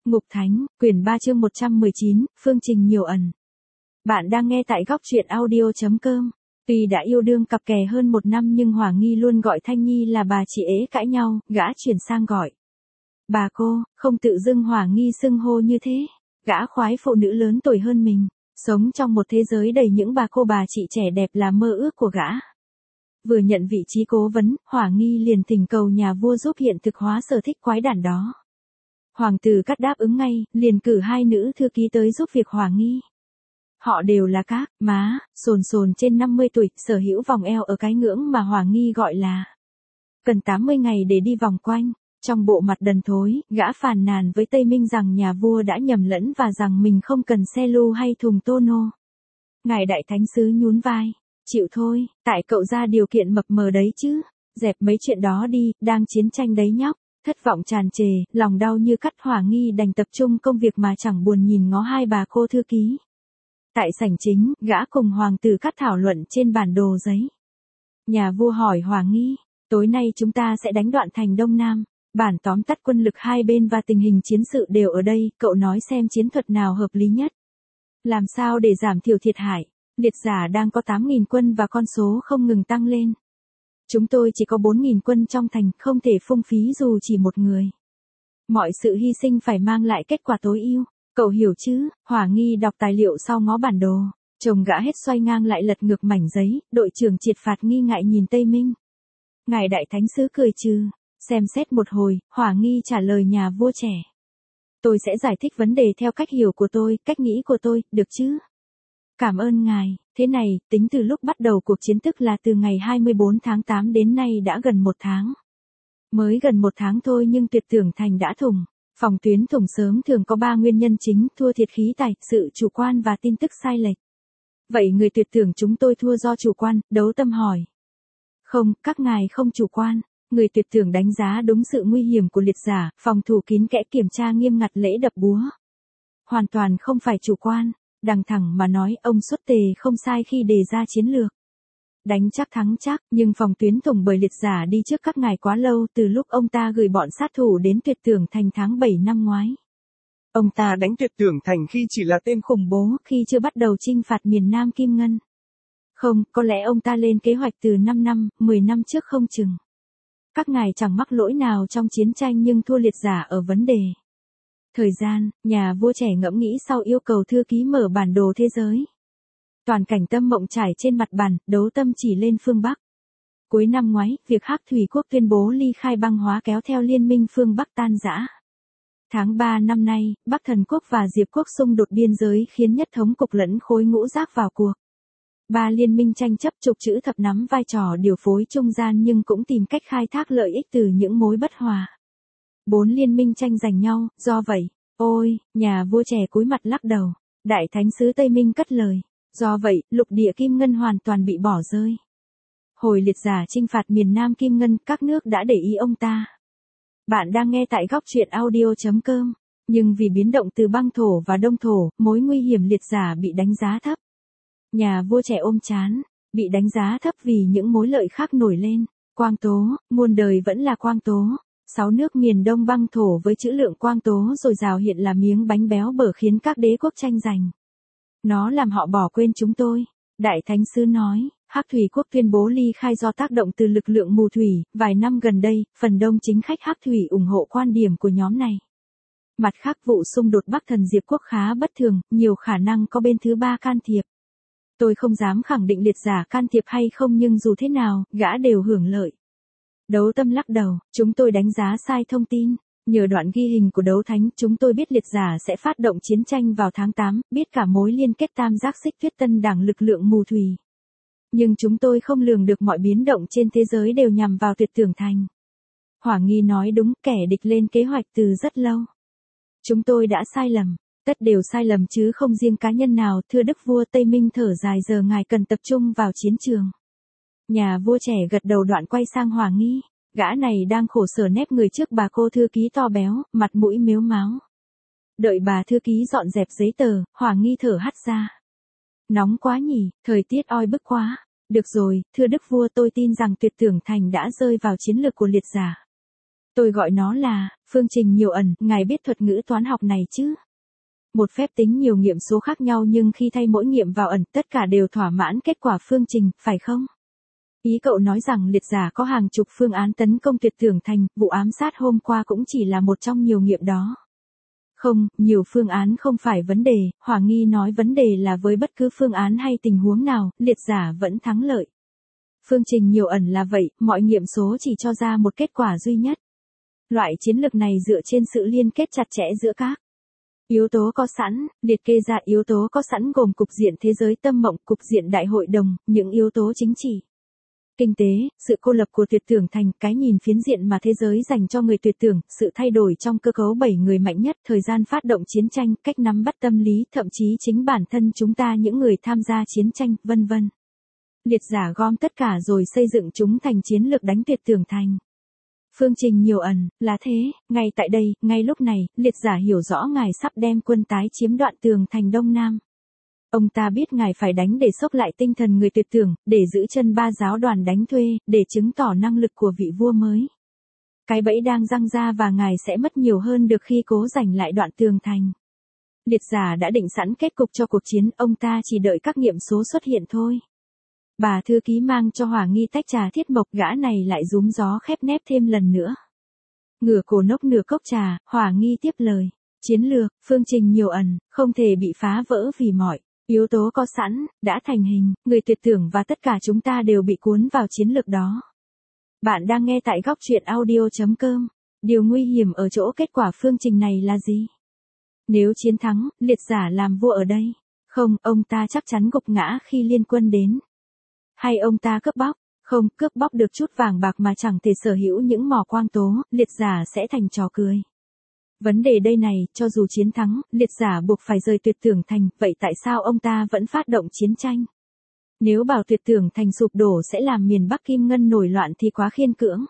Ngục Thánh, quyển 3 chương 119, phương trình nhiều ẩn. Bạn đang nghe tại góc truyện audio.com. Tuy đã yêu đương cặp kè hơn 1 năm nhưng Hỏa Nghi luôn gọi Thanh Nhi là bà, chị ế cãi nhau, gã chuyển sang gọi bà cô, không tự dưng Hỏa Nghi xưng hô như thế. Gã khoái phụ nữ lớn tuổi hơn mình, sống trong một thế giới đầy những bà cô bà chị trẻ đẹp là mơ ước của gã. Vừa nhận vị trí cố vấn, Hỏa Nghi liền thỉnh cầu nhà vua giúp hiện thực hóa sở thích quái đản đó. Hoàng tử Cát đáp ứng ngay, liền cử 2 nữ thư ký tới giúp việc Hỏa Nghi. Họ đều là các má, sồn sồn trên 50 tuổi, sở hữu vòng eo ở cái ngưỡng mà Hỏa Nghi gọi là cần 80 ngày để đi vòng quanh. Trong bộ mặt đần thối, gã phàn nàn với Tây Minh rằng nhà vua đã nhầm lẫn và rằng mình không cần xe lu hay thùng tô nô. Ngài đại thánh sứ nhún vai, chịu thôi, tại cậu ra điều kiện mập mờ đấy chứ, dẹp mấy chuyện đó đi, đang chiến tranh đấy nhóc. Thất vọng tràn trề, lòng đau như cắt, Hỏa Nghi đành tập trung công việc mà chẳng buồn nhìn ngó 2 bà cô thư ký. Tại sảnh chính, gã cùng hoàng tử Cát thảo luận trên bản đồ giấy. Nhà vua hỏi Hỏa Nghi, tối nay chúng ta sẽ đánh đoạn thành Đông Nam, bản tóm tắt quân lực hai bên và tình hình chiến sự đều ở đây, cậu nói xem chiến thuật nào hợp lý nhất. Làm sao để giảm thiểu thiệt hại, liệt giả đang có 8.000 quân và con số không ngừng tăng lên. Chúng tôi chỉ có 4.000 quân trong thành, không thể phung phí dù chỉ một người. Mọi sự hy sinh phải mang lại kết quả tối ưu, cậu hiểu chứ? Hỏa Nghi đọc tài liệu sau ngó bản đồ, chồng gã hết xoay ngang lại lật ngược mảnh giấy, đội trưởng triệt phạt nghi ngại nhìn Tây Minh. Ngài đại thánh sứ cười trừ, xem xét một hồi, Hỏa Nghi trả lời nhà vua trẻ. Tôi sẽ giải thích vấn đề theo cách hiểu của tôi, cách nghĩ của tôi, được chứ? Cảm ơn ngài, thế này, tính từ lúc bắt đầu cuộc chiến tức là từ ngày 24 tháng 8 đến nay đã gần 1 tháng. Mới gần 1 tháng thôi nhưng Tuyệt Tưởng Thành đã thủng. Phòng tuyến thủng sớm thường có 3 nguyên nhân chính: thua thiệt khí tài, sự chủ quan và tin tức sai lệch. Vậy người Tuyệt Tưởng chúng tôi thua do chủ quan, Đấu Tâm hỏi. Không, các ngài không chủ quan. Người Tuyệt Tưởng đánh giá đúng sự nguy hiểm của liệt giả, phòng thủ kín kẽ, kiểm tra nghiêm ngặt, lễ đập búa. Hoàn toàn không phải chủ quan. Đằng thẳng mà nói, ông Xuất Tề không sai khi đề ra chiến lược đánh chắc thắng chắc, nhưng phòng tuyến thủng bởi liệt giả đi trước các ngài quá lâu, từ lúc ông ta gửi bọn sát thủ đến Tuyệt Tưởng Thành tháng 7 năm ngoái. Ông ta đánh Tuyệt Tưởng Thành khi chỉ là tên khủng bố, khi chưa bắt đầu chinh phạt miền Nam Kim Ngân. Không, có lẽ ông ta lên kế hoạch từ 5 năm, 10 năm trước không chừng. Các ngài chẳng mắc lỗi nào trong chiến tranh nhưng thua liệt giả ở vấn đề thời gian. Nhà vua trẻ ngẫm nghĩ sau yêu cầu thư ký mở bản đồ thế giới. Toàn cảnh tâm mộng trải trên mặt bàn, Đấu Tâm chỉ lên phương Bắc. Cuối năm ngoái, việc Hắc Thủy Quốc tuyên bố ly khai băng hóa kéo theo liên minh phương Bắc tan rã. Tháng 3 năm nay, Bắc Thần Quốc và Diệp Quốc xung đột biên giới khiến nhất thống cục lẫn khối ngũ giác vào cuộc. 3 liên minh tranh chấp, Trục Chữ Thập nắm vai trò điều phối trung gian nhưng cũng tìm cách khai thác lợi ích từ những mối bất hòa. 4 liên minh tranh giành nhau, do vậy, ôi, nhà vua trẻ cúi mặt lắc đầu. Đại thánh sứ Tây Minh cất lời. Do vậy, lục địa Kim Ngân hoàn toàn bị bỏ rơi. Hồi liệt giả chinh phạt miền Nam Kim Ngân, các nước đã để ý ông ta. Bạn đang nghe tại góc truyện audio.com. Nhưng vì biến động từ băng thổ và đông thổ, mối nguy hiểm liệt giả bị đánh giá thấp. Nhà vua trẻ ôm chán, bị đánh giá thấp vì những mối lợi khác nổi lên. Quang tố, muôn đời vẫn là quang tố. 6 nước miền đông băng thổ với trữ lượng quang tố dồi dào hiện là miếng bánh béo bở khiến các đế quốc tranh giành. Nó làm họ bỏ quên chúng tôi. Đại thánh sứ nói, Hắc Thủy Quốc tuyên bố ly khai do tác động từ lực lượng mù thủy. Vài năm gần đây, phần đông chính khách Hắc Thủy ủng hộ quan điểm của nhóm này. Mặt khác, vụ xung đột Bắc Thần Diệp Quốc khá bất thường, nhiều khả năng có bên thứ ba can thiệp. Tôi không dám khẳng định liệt giả can thiệp hay không nhưng dù thế nào, gã đều hưởng lợi. Đấu Tâm lắc đầu, chúng tôi đánh giá sai thông tin. Nhờ đoạn ghi hình của Đấu Thánh, chúng tôi biết liệt giả sẽ phát động chiến tranh vào tháng 8, biết cả mối liên kết tam giác xích tuyết tân đảng lực lượng mù thủy. Nhưng chúng tôi không lường được mọi biến động trên thế giới đều nhằm vào Tuyệt Tưởng Thành. Hỏa Nghi nói đúng, kẻ địch lên kế hoạch từ rất lâu. Chúng tôi đã sai lầm, tất đều sai lầm chứ không riêng cá nhân nào, thưa Đức Vua. Tây Minh thở dài, giờ ngài cần tập trung vào chiến trường. Nhà vua trẻ gật đầu, đoạn quay sang Hỏa Nghi. Gã này đang khổ sở nép người trước bà cô thư ký to béo, mặt mũi mếu máo. Đợi bà thư ký dọn dẹp giấy tờ, Hỏa Nghi thở hắt ra. Nóng quá nhỉ, thời tiết oi bức quá. Được rồi, thưa Đức Vua, tôi tin rằng Tuyệt Tưởng Thành đã rơi vào chiến lược của liệt giả. Tôi gọi nó là phương trình nhiều ẩn, ngài biết thuật ngữ toán học này chứ? Một phép tính nhiều nghiệm số khác nhau nhưng khi thay mỗi nghiệm vào ẩn, tất cả đều thỏa mãn kết quả phương trình, phải không? Ý cậu nói rằng liệt giả có hàng chục phương án tấn công tuyệt tưởng thành, vụ ám sát hôm qua cũng chỉ là một trong nhiều nghiệm đó. Không, nhiều phương án không phải vấn đề, Hỏa Nghi nói vấn đề là với bất cứ phương án hay tình huống nào, liệt giả vẫn thắng lợi. Phương trình nhiều ẩn là vậy, mọi nghiệm số chỉ cho ra một kết quả duy nhất. Loại chiến lược này dựa trên sự liên kết chặt chẽ giữa các yếu tố có sẵn, liệt kê ra yếu tố có sẵn gồm cục diện thế giới tâm mộng, cục diện đại hội đồng, những yếu tố chính trị, kinh tế, sự cô lập của tuyệt tưởng thành, cái nhìn phiến diện mà thế giới dành cho người tuyệt tưởng, sự thay đổi trong cơ cấu 7 người mạnh nhất, thời gian phát động chiến tranh, cách nắm bắt tâm lý, thậm chí chính bản thân chúng ta những người tham gia chiến tranh, vân vân. Liệt giả gom tất cả rồi xây dựng chúng thành chiến lược đánh tuyệt tưởng thành. Phương trình nhiều ẩn, là thế, ngay tại đây, ngay lúc này, liệt giả hiểu rõ ngài sắp đem quân tái chiếm đoạn tường thành Đông Nam. Ông ta biết ngài phải đánh để xốc lại tinh thần người tuyệt tưởng, để giữ chân ba giáo đoàn đánh thuê, để chứng tỏ năng lực của vị vua mới. Cái bẫy đang giăng ra và ngài sẽ mất nhiều hơn được khi cố giành lại đoạn tường thành. Liệt giả đã định sẵn kết cục cho cuộc chiến, ông ta chỉ đợi các nghiệm số xuất hiện thôi. Bà thư ký mang cho Hỏa Nghi tách trà thiết mộc, gã này lại rúm gió khép nép thêm lần nữa. Ngửa cổ nốc nửa cốc trà, Hỏa Nghi tiếp lời. Chiến lược, phương trình nhiều ẩn, không thể bị phá vỡ vì mọi yếu tố có sẵn, đã thành hình, người tuyệt tưởng và tất cả chúng ta đều bị cuốn vào chiến lược đó. Bạn đang nghe tại góc truyện audio.com. Điều nguy hiểm ở chỗ kết quả phương trình này là gì? Nếu chiến thắng, liệt giả làm vua ở đây. Không, ông ta chắc chắn gục ngã khi liên quân đến. Hay ông ta cướp bóc? Không, cướp bóc được chút vàng bạc mà chẳng thể sở hữu những mỏ quang tố, liệt giả sẽ thành trò cười. Vấn đề đây này, cho dù chiến thắng, liệt giả buộc phải rời tuyệt tưởng thành, vậy tại sao ông ta vẫn phát động chiến tranh? Nếu bảo tuyệt tưởng thành sụp đổ sẽ làm miền Bắc Kim Ngân nổi loạn thì quá khiên cưỡng.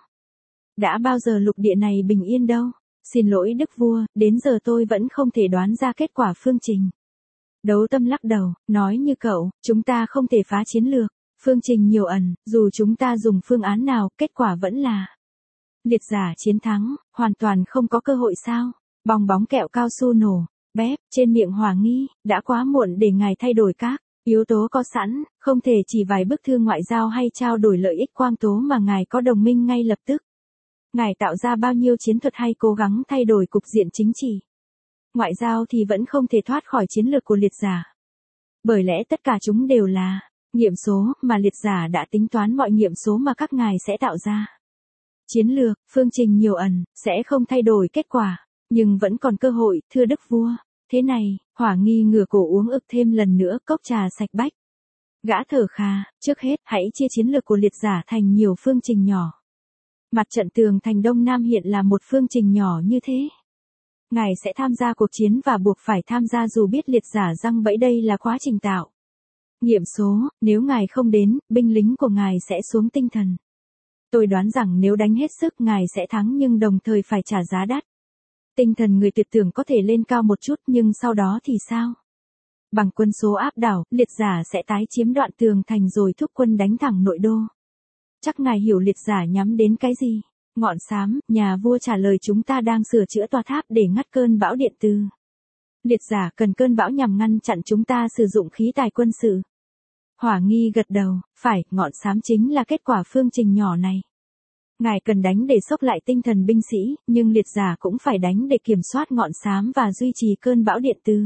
Đã bao giờ lục địa này bình yên đâu? Xin lỗi đức vua, đến giờ tôi vẫn không thể đoán ra kết quả phương trình. Đấu Tâm lắc đầu, nói như cậu, chúng ta không thể phá chiến lược. Phương trình nhiều ẩn, dù chúng ta dùng phương án nào, kết quả vẫn là liệt giả chiến thắng, hoàn toàn không có cơ hội sao? Bong bóng kẹo cao su nổ, bép, trên miệng Hỏa Nghi, đã quá muộn để ngài thay đổi các yếu tố có sẵn, không thể chỉ vài bức thư ngoại giao hay trao đổi lợi ích quang tố mà ngài có đồng minh ngay lập tức. Ngài tạo ra bao nhiêu chiến thuật hay cố gắng thay đổi cục diện chính trị, ngoại giao thì vẫn không thể thoát khỏi chiến lược của liệt giả. Bởi lẽ tất cả chúng đều là nghiệm số mà liệt giả đã tính toán mọi nghiệm số mà các ngài sẽ tạo ra. Chiến lược, phương trình nhiều ẩn, sẽ không thay đổi kết quả, nhưng vẫn còn cơ hội, thưa đức vua. Thế này, Hỏa Nghi ngửa cổ uống ực thêm lần nữa cốc trà sạch bách. Gã thở khà, trước hết hãy chia chiến lược của liệt giả thành nhiều phương trình nhỏ. Mặt trận tường thành Đông Nam hiện là một phương trình nhỏ như thế. Ngài sẽ tham gia cuộc chiến và buộc phải tham gia dù biết liệt giả giăng bẫy, đây là quá trình tạo nghiệm số, nếu ngài không đến, binh lính của ngài sẽ xuống tinh thần. Tôi đoán rằng nếu đánh hết sức ngài sẽ thắng nhưng đồng thời phải trả giá đắt. Tinh thần người tuyệt tưởng có thể lên cao một chút nhưng sau đó thì sao? Bằng quân số áp đảo, liệt giả sẽ tái chiếm đoạn tường thành rồi thúc quân đánh thẳng nội đô. Chắc ngài hiểu liệt giả nhắm đến cái gì? Ngọn xám, nhà vua trả lời chúng ta đang sửa chữa tòa tháp để ngắt cơn bão điện từ. Liệt giả cần cơn bão nhằm ngăn chặn chúng ta sử dụng khí tài quân sự. Hỏa Nghi gật đầu, phải, ngọn xám chính là kết quả phương trình nhỏ này. Ngài cần đánh để xốc lại tinh thần binh sĩ, nhưng liệt giả cũng phải đánh để kiểm soát ngọn xám và duy trì cơn bão điện từ.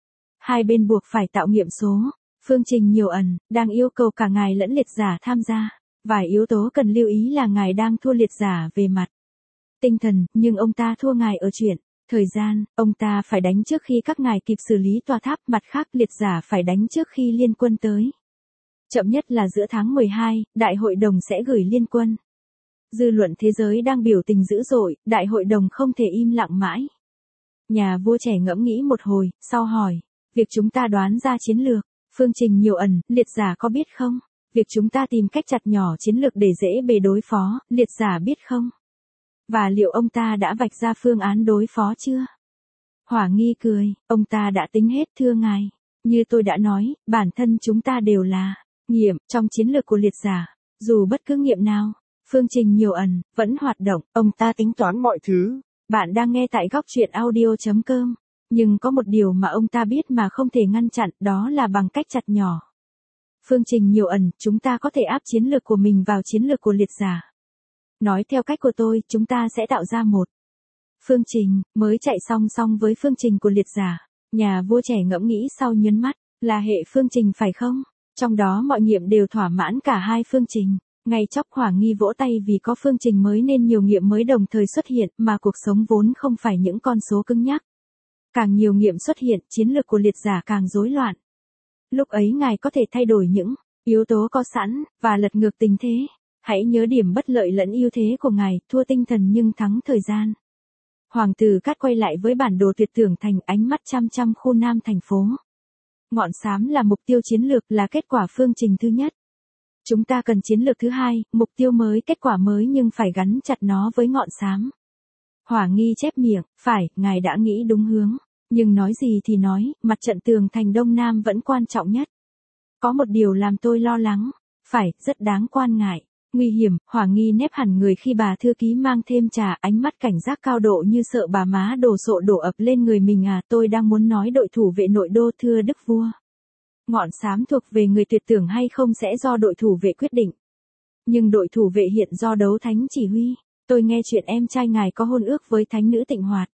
Hai bên buộc phải tạo nghiệm số. Phương trình nhiều ẩn, đang yêu cầu cả ngài lẫn liệt giả tham gia. Vài yếu tố cần lưu ý là ngài đang thua liệt giả về mặt tinh thần, nhưng ông ta thua ngài ở chuyện thời gian, ông ta phải đánh trước khi các ngài kịp xử lý tòa tháp, mặt khác liệt giả phải đánh trước khi liên quân tới. Chậm nhất là giữa tháng 12, đại hội đồng sẽ gửi liên quân. Dư luận thế giới đang biểu tình dữ dội, đại hội đồng không thể im lặng mãi. Nhà vua trẻ ngẫm nghĩ một hồi, sau hỏi, việc chúng ta đoán ra chiến lược, phương trình nhiều ẩn, liệt giả có biết không? Việc chúng ta tìm cách chặt nhỏ chiến lược để dễ bề đối phó, liệt giả biết không? Và liệu ông ta đã vạch ra phương án đối phó chưa? Hỏa Nghi cười, ông ta đã tính hết thưa ngài. Như tôi đã nói, bản thân chúng ta đều là nghiệm trong chiến lược của liệt giả, dù bất cứ nghiệm nào. Phương Trình nhiều ẩn, vẫn hoạt động, ông ta tính toán mọi thứ. Bạn đang nghe tại góc truyện audio.com. Nhưng có một điều mà ông ta biết mà không thể ngăn chặn, đó là bằng cách chặt nhỏ. Phương Trình nhiều ẩn, chúng ta có thể áp chiến lược của mình vào chiến lược của liệt giả. Nói theo cách của tôi, chúng ta sẽ tạo ra một phương trình mới chạy song song với phương trình của liệt giả. Nhà vua trẻ ngẫm nghĩ sau nhấn mắt, là hệ phương trình phải không? Trong đó mọi nghiệm đều thỏa mãn cả hai phương trình. Ngay chốc Hỏa Nghi vỗ tay vì có phương trình mới nên nhiều nghiệm mới đồng thời xuất hiện, mà cuộc sống vốn không phải những con số cứng nhắc. Càng nhiều nghiệm xuất hiện, chiến lược của liệt giả càng rối loạn. Lúc ấy ngài có thể thay đổi những yếu tố có sẵn, và lật ngược tình thế. Hãy nhớ điểm bất lợi lẫn ưu thế của ngài, thua tinh thần nhưng thắng thời gian. Hoàng tử Cát quay lại với bản đồ tuyệt tưởng thành, ánh mắt chăm chăm khu nam thành phố. Ngọn xám là mục tiêu chiến lược, là kết quả phương trình thứ nhất. Chúng ta cần chiến lược thứ hai, mục tiêu mới, kết quả mới nhưng phải gắn chặt nó với ngọn xám. Hỏa Nghi chép miệng, phải, ngài đã nghĩ đúng hướng. Nhưng nói gì thì nói, mặt trận tường thành Đông Nam vẫn quan trọng nhất. Có một điều làm tôi lo lắng. Phải, rất đáng quan ngại. Nguy hiểm. Hỏa Nghi nép hẳn người khi bà thư ký mang thêm trà, ánh mắt cảnh giác cao độ như sợ bà má đồ sộ đổ ập lên người mình à. Tôi đang muốn nói đội thủ vệ nội đô, thưa đức vua. Ngọn xám thuộc về người tuyệt tưởng hay không sẽ do đội thủ vệ quyết định. Nhưng đội thủ vệ hiện do đấu thánh chỉ huy. Tôi nghe chuyện em trai ngài có hôn ước với thánh nữ Tịnh Hoạt.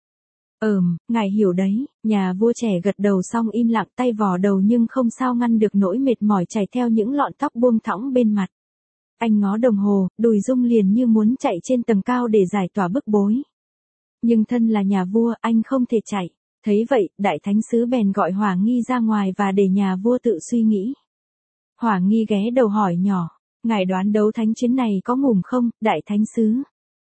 Ngài hiểu đấy. Nhà vua trẻ gật đầu xong im lặng, tay vò đầu nhưng không sao ngăn được nỗi mệt mỏi chảy theo những lọn tóc buông thõng bên mặt. Anh ngó đồng hồ, đùi rung liền như muốn chạy trên tầng cao để giải tỏa bức bối. Nhưng thân là nhà vua, anh không thể chạy. Thấy vậy, đại thánh sứ bèn gọi Hỏa Nghi ra ngoài và để nhà vua tự suy nghĩ. Hỏa Nghi ghé đầu hỏi nhỏ, ngài đoán đấu thánh chuyến này có ngủm không, đại thánh sứ?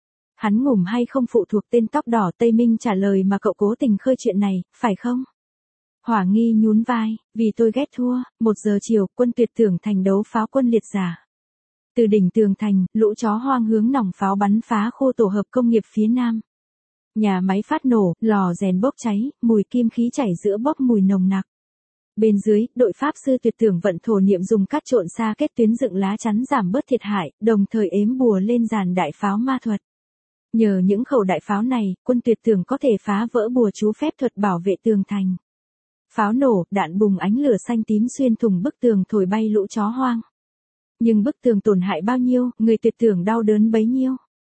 Hắn ngủm hay không phụ thuộc tên tóc đỏ Tây Minh trả lời mà cậu cố tình khơi chuyện này, phải không? Hỏa Nghi nhún vai, vì tôi ghét thua. 1 giờ chiều, quân tuyệt tưởng thành đấu pháo quân liệt giả. Từ đỉnh tường thành, lũ chó hoang hướng nòng pháo bắn phá khu tổ hợp công nghiệp phía nam. Nhà máy phát nổ, lò rèn bốc cháy, mùi kim khí chảy giữa bốc mùi nồng nặc. Bên dưới, đội pháp sư tuyệt tưởng vận thổ niệm dùng cát trộn xa kết tuyến dựng lá chắn giảm bớt thiệt hại, đồng thời ếm bùa lên dàn đại pháo ma thuật. Nhờ những khẩu đại pháo này, quân tuyệt tưởng có thể phá vỡ bùa chú phép thuật bảo vệ tường thành. Pháo nổ, đạn bùng ánh lửa xanh tím xuyên thủng bức tường thổi bay lũ chó hoang. Nhưng bức tường tổn hại bao nhiêu, người tuyệt tưởng đau đớn bấy nhiêu.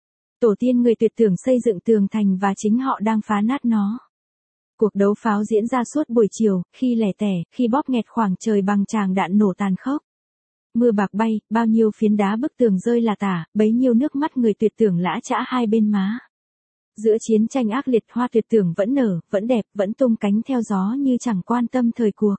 Tổ tiên người tuyệt tưởng xây dựng tường thành và chính họ đang phá nát nó. Cuộc đấu pháo diễn ra suốt buổi chiều, khi lẻ tẻ, khi bóp nghẹt khoảng trời bằng tràng đạn nổ tàn khốc. Mưa bạc bay, bao nhiêu phiến đá bức tường rơi là tả, bấy nhiêu nước mắt người tuyệt tưởng lã chã hai bên má. Giữa chiến tranh ác liệt, hoa tuyệt tưởng vẫn nở, vẫn đẹp, vẫn tung cánh theo gió như chẳng quan tâm thời cuộc.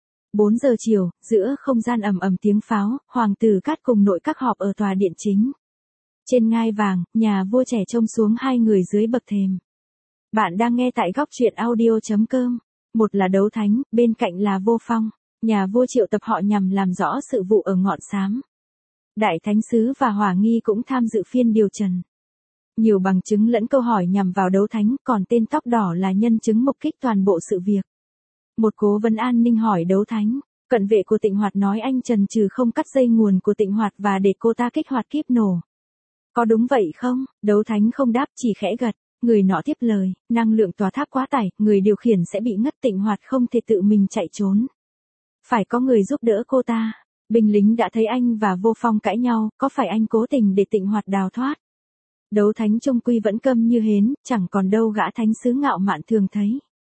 4 giờ chiều, giữa không gian ầm ầm tiếng pháo, Hoàng tử Cát cùng nội các họp ở tòa điện chính. Trên ngai vàng, nhà vua trẻ trông xuống hai người dưới bậc thềm. Bạn đang nghe tại góc truyện audio.com. Một là đấu thánh, bên cạnh là vô phong. Nhà vua triệu tập họ nhằm làm rõ sự vụ ở ngọn xám. Đại thánh sứ và Hỏa Nghi cũng tham dự phiên điều trần. Nhiều bằng chứng lẫn câu hỏi nhằm vào đấu thánh, còn tên tóc đỏ là nhân chứng mục kích toàn bộ sự việc. Một cố vấn an ninh hỏi đấu thánh, cận vệ của Tịnh Hoạt nói anh trần trừ không cắt dây nguồn của Tịnh Hoạt và để cô ta kích hoạt kíp nổ. Có đúng vậy không? Đấu thánh không đáp, chỉ khẽ gật. Người nọ tiếp lời, năng lượng tòa tháp quá tải, người điều khiển sẽ bị ngất, Tịnh Hoạt không thể tự mình chạy trốn. Phải có người giúp đỡ cô ta. Binh lính đã thấy anh và vô phong cãi nhau, có phải anh cố tình để Tịnh Hoạt đào thoát? Đấu thánh trung quy vẫn câm như hến, chẳng còn đâu gã thánh sứ ngạo mạn thường thấy.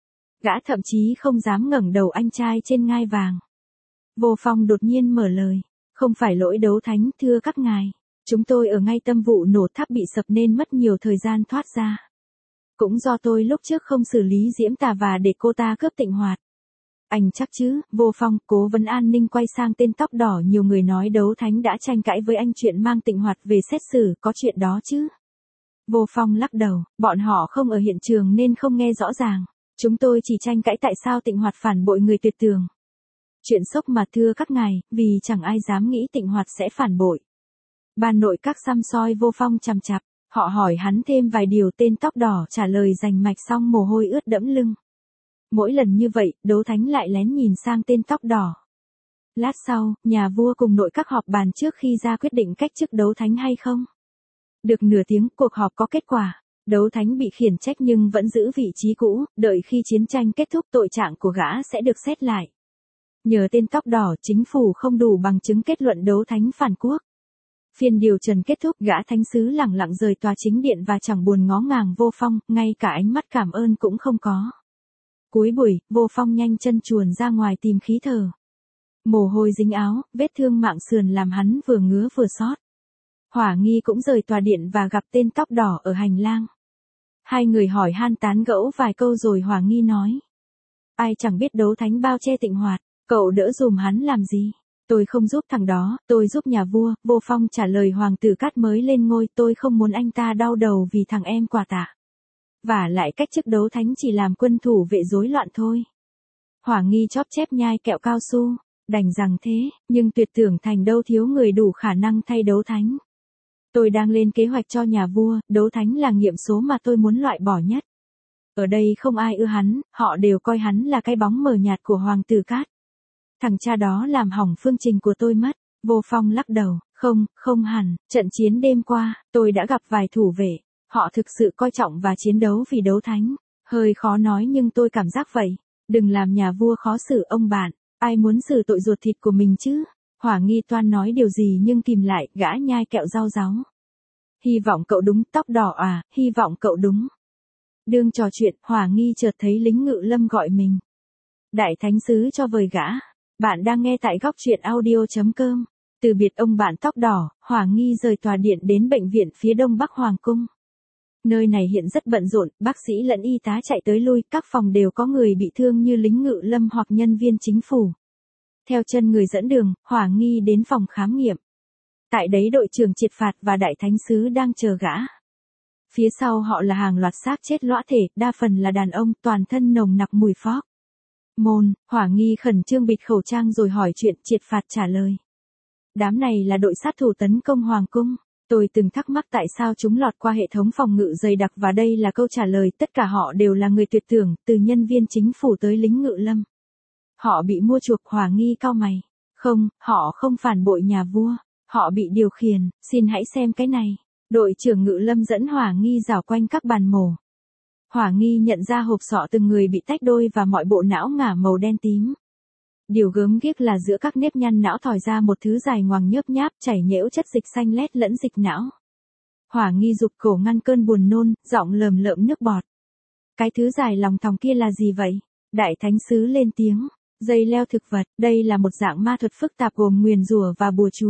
Gã thậm chí không dám ngẩng đầu anh trai trên ngai vàng. Vô phong đột nhiên mở lời, không phải lỗi đấu thánh, thưa các ngài. Chúng tôi ở ngay tâm vụ nổ tháp bị sập nên mất nhiều thời gian thoát ra. Cũng do tôi lúc trước không xử lý Diễm Tà và để cô ta cướp Tịnh Hoạt. Anh chắc chứ? Vô phong, cố vấn an ninh quay sang tên tóc đỏ, nhiều người nói đấu thánh đã tranh cãi với anh chuyện mang Tịnh Hoạt về xét xử, có chuyện đó chứ? Vô phong lắc đầu, bọn họ không ở hiện trường nên không nghe rõ ràng. Chúng tôi chỉ tranh cãi tại sao Tịnh Hoạt phản bội người tuyệt tưởng. Chuyện sốc mà thưa các ngài, vì chẳng ai dám nghĩ Tịnh Hoạt sẽ phản bội. Ban nội các xăm soi vô phong chằm chặp, họ hỏi hắn thêm vài điều, tên tóc đỏ trả lời rành mạch xong mồ hôi ướt đẫm lưng. Mỗi lần như vậy, đấu thánh lại lén nhìn sang tên tóc đỏ. Lát sau, nhà vua cùng nội các họp bàn trước khi ra quyết định cách chức đấu thánh hay không. Được nửa tiếng, cuộc họp có kết quả. Đấu Thánh bị khiển trách nhưng vẫn giữ vị trí cũ, đợi khi chiến tranh kết thúc tội trạng của gã sẽ được xét lại. Nhờ tên tóc đỏ, chính phủ không đủ bằng chứng kết luận Đấu Thánh phản quốc. Phiên điều trần kết thúc, gã thánh sứ lẳng lặng rời tòa chính điện và chẳng buồn ngó ngàng Vô Phong, ngay cả ánh mắt cảm ơn cũng không có. Cuối buổi, Vô Phong nhanh chân chuồn ra ngoài tìm khí thở. Mồ hôi dính áo, vết thương mạng sườn làm hắn vừa ngứa vừa xót. Hỏa Nghi cũng rời tòa điện và gặp tên tóc đỏ ở hành lang. Hai người hỏi han tán gẫu vài câu rồi Hỏa Nghi nói. Ai chẳng biết Đấu Thánh bao che Tịnh Hoạt, cậu đỡ dùm hắn làm gì? Tôi không giúp thằng đó, tôi giúp nhà vua. Vô Phong trả lời hoàng tử Cát mới lên ngôi, tôi không muốn anh ta đau đầu vì thằng em quà tạ. Vả lại cách chức Đấu Thánh chỉ làm quân thủ vệ rối loạn thôi. Hỏa Nghi chóp chép nhai kẹo cao su, đành rằng thế, nhưng tuyệt tưởng thành đâu thiếu người đủ khả năng thay Đấu Thánh. Tôi đang lên kế hoạch cho nhà vua, Đấu Thánh là nghiệm số mà tôi muốn loại bỏ nhất. Ở đây không ai ưa hắn, họ đều coi hắn là cái bóng mờ nhạt của hoàng tử Cát. Thằng cha đó làm hỏng phương trình của tôi mất. Vô Phong lắc đầu, không hẳn, trận chiến đêm qua, tôi đã gặp vài thủ vệ. Họ thực sự coi trọng và chiến đấu vì Đấu Thánh. Hơi khó nói nhưng tôi cảm giác vậy. Đừng làm nhà vua khó xử ông bạn. Ai muốn xử tội ruột thịt của mình chứ? Hỏa Nghi toan nói điều gì nhưng kìm lại, gã nhai kẹo rau ráu. Hy vọng cậu đúng, tóc đỏ à, hy vọng cậu đúng. Đương trò chuyện, Hỏa Nghi chợt thấy lính Ngự Lâm gọi mình. Đại thánh sứ cho vời gã. Bạn đang nghe tại góc truyện audio.com. Từ biệt ông bạn tóc đỏ, Hỏa Nghi rời tòa điện đến bệnh viện phía đông bắc Hoàng cung. Nơi này hiện rất bận rộn, bác sĩ lẫn y tá chạy tới lui, các phòng đều có người bị thương như lính Ngự Lâm hoặc nhân viên chính phủ. Theo chân người dẫn đường, Hỏa Nghi đến phòng khám nghiệm. Tại đấy đội trưởng triệt phạt và đại thánh sứ đang chờ gã. Phía sau họ là hàng loạt xác chết lõa thể, đa phần là đàn ông, toàn thân nồng nặc mùi phóc. Hỏa Nghi khẩn trương bịt khẩu trang rồi hỏi chuyện, triệt phạt trả lời. Đám này là đội sát thủ tấn công Hoàng cung. Tôi từng thắc mắc tại sao chúng lọt qua hệ thống phòng ngự dày đặc và đây là câu trả lời, tất cả họ đều là người tuyệt tưởng, từ nhân viên chính phủ tới lính Ngự Lâm. Họ bị mua chuộc. Hỏa Nghi cau mày. Không, họ không phản bội nhà vua. Họ bị điều khiển, xin hãy xem cái này. Đội trưởng Ngự Lâm dẫn Hỏa Nghi dạo quanh các bàn mổ. Hỏa Nghi nhận ra hộp sọ từng người bị tách đôi và mọi bộ não ngả màu đen tím. Điều gớm ghiếc là giữa các nếp nhăn não thòi ra một thứ dài ngoằng nhớp nháp chảy nhễu chất dịch xanh lét lẫn dịch não. Hỏa Nghi rụt cổ ngăn cơn buồn nôn, giọng lờm lợm nước bọt. Cái thứ dài lòng thòng kia là gì vậy? Đại thánh sứ lên tiếng. Dây leo thực vật, đây là một dạng ma thuật phức tạp gồm nguyền rủa và bùa chú.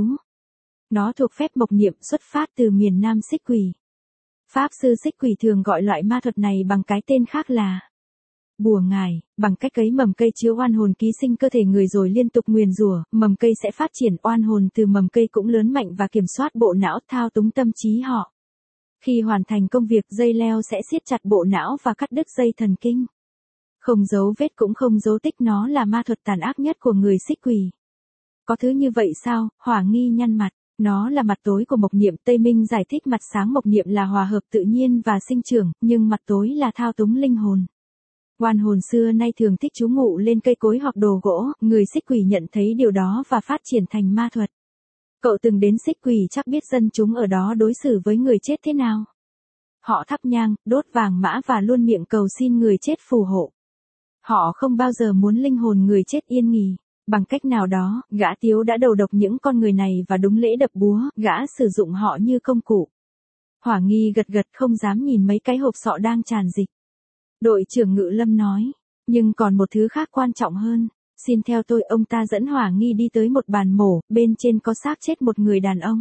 Nó thuộc phép mộc niệm xuất phát từ miền Nam Xích Quỷ. Pháp sư Xích Quỷ thường gọi loại ma thuật này bằng cái tên khác là bùa ngải. Bằng cách cấy mầm cây chứa oan hồn ký sinh cơ thể người rồi liên tục nguyền rủa, mầm cây sẽ phát triển, oan hồn từ mầm cây cũng lớn mạnh và kiểm soát bộ não, thao túng tâm trí họ. Khi hoàn thành công việc, dây leo sẽ siết chặt bộ não và cắt đứt dây thần kinh. Không dấu vết cũng không dấu tích, nó là ma thuật tàn ác nhất của người Xích Quỷ. Có thứ như vậy sao? Hỏa Nghi nhăn mặt. Nó là mặt tối của mộc niệm. Tây Minh giải thích mặt sáng mộc niệm là hòa hợp tự nhiên và sinh trưởng, nhưng mặt tối là thao túng linh hồn. Oan hồn xưa nay thường thích trú ngụ lên cây cối hoặc đồ gỗ, người Xích Quỷ nhận thấy điều đó và phát triển thành ma thuật. Cậu từng đến Xích Quỷ chắc biết dân chúng ở đó đối xử với người chết thế nào. Họ thắp nhang, đốt vàng mã và luôn miệng cầu xin người chết phù hộ. Họ không bao giờ muốn linh hồn người chết yên nghỉ. Bằng cách nào đó, gã Tiếu đã đầu độc những con người này và đúng lễ đập búa, gã sử dụng họ như công cụ. Hỏa Nghi gật gật không dám nhìn mấy cái hộp sọ đang tràn dịch. Đội trưởng Ngự Lâm nói, nhưng còn một thứ khác quan trọng hơn. Xin theo tôi. Ông ta dẫn Hỏa Nghi đi tới một bàn mổ, bên trên có xác chết một người đàn ông.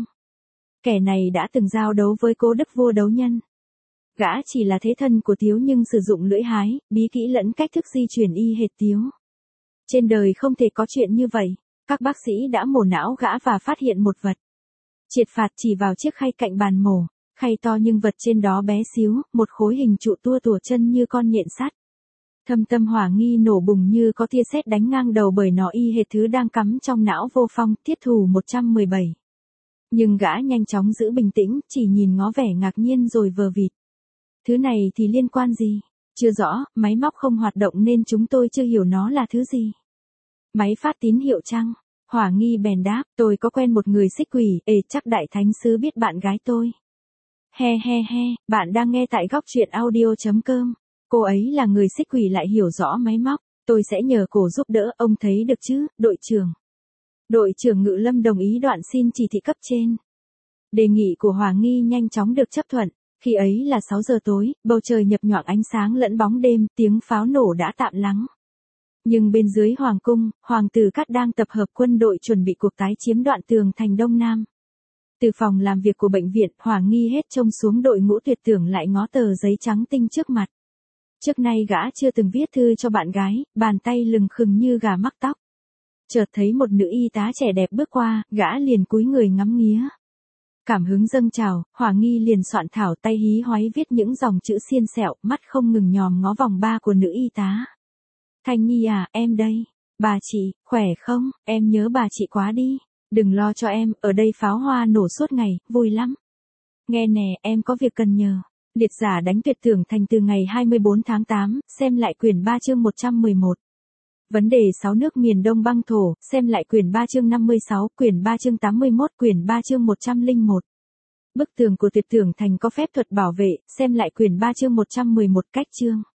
Kẻ này đã từng giao đấu với Cố Đức vua đấu nhân. Gã chỉ là thế thân của Tiếu nhưng sử dụng lưỡi hái, bí kỹ lẫn cách thức di chuyển y hệt Tiếu. Trên đời không thể có chuyện như vậy. Các bác sĩ đã mổ não gã và phát hiện một vật. Triệt phạt chỉ vào chiếc khay cạnh bàn mổ. Khay to nhưng vật trên đó bé xíu, một khối hình trụ tua tủa chân như con nhện sắt. Thâm tâm Hỏa Nghi nổ bùng như có tia sét đánh ngang đầu bởi nó y hệt thứ đang cắm trong não Vô Phong. Tiết thủ 117. Nhưng gã nhanh chóng giữ bình tĩnh, chỉ nhìn ngó vẻ ngạc nhiên rồi vờ vịt. Thứ này thì liên quan gì? Chưa rõ, máy móc không hoạt động nên chúng tôi chưa hiểu nó là thứ gì. Máy phát tín hiệu chăng? Hỏa Nghi bèn đáp, tôi có quen một người Xích Quỷ, chắc đại thánh sứ biết bạn gái tôi. He, bạn đang nghe tại góc truyện audio.com. Cô ấy là người xích quỷ lại hiểu rõ máy móc, tôi sẽ nhờ cổ giúp đỡ, ông thấy được chứ, đội trưởng. Đội trưởng Ngự Lâm đồng ý đoạn xin chỉ thị cấp trên. Đề nghị của Hòa Nghi nhanh chóng được chấp thuận, khi ấy là 6 giờ tối, bầu trời nhập nhọn ánh sáng lẫn bóng đêm, tiếng pháo nổ đã tạm lắng. Nhưng bên dưới Hoàng cung, Hoàng tử Cát đang tập hợp quân đội chuẩn bị cuộc tái chiếm đoạn tường thành Đông Nam. Từ phòng làm việc của bệnh viện, Hòa Nghi hết trông xuống đội ngũ tuyệt tưởng lại ngó tờ giấy trắng tinh trước mặt. Trước nay gã chưa từng viết thư cho bạn gái, bàn tay lừng khừng như gà mắc tóc. Chợt thấy một nữ y tá trẻ đẹp bước qua, gã liền cúi người ngắm nghía. Cảm hứng dâng trào, Hòa Nghi liền soạn thảo tay hí hoáy viết những dòng chữ xiên xẹo, mắt không ngừng nhòm ngó vòng ba của nữ y tá. Thanh Nhi à, em đây. Bà chị, khỏe không, em nhớ bà chị quá đi. Đừng lo cho em, ở đây pháo hoa nổ suốt ngày, vui lắm. Nghe nè, em có việc cần nhờ. Liệt giả đánh tuyệt tưởng thành từ ngày 24 tháng 8, xem lại quyển 3 chương 111. Vấn đề 6 nước miền Đông băng thổ, xem lại quyển 3 chương 56, quyển 3 chương 81, quyển 3 chương 101. Bức tường của tuyệt tưởng thành có phép thuật bảo vệ, xem lại quyển 3 chương 111 cách chương.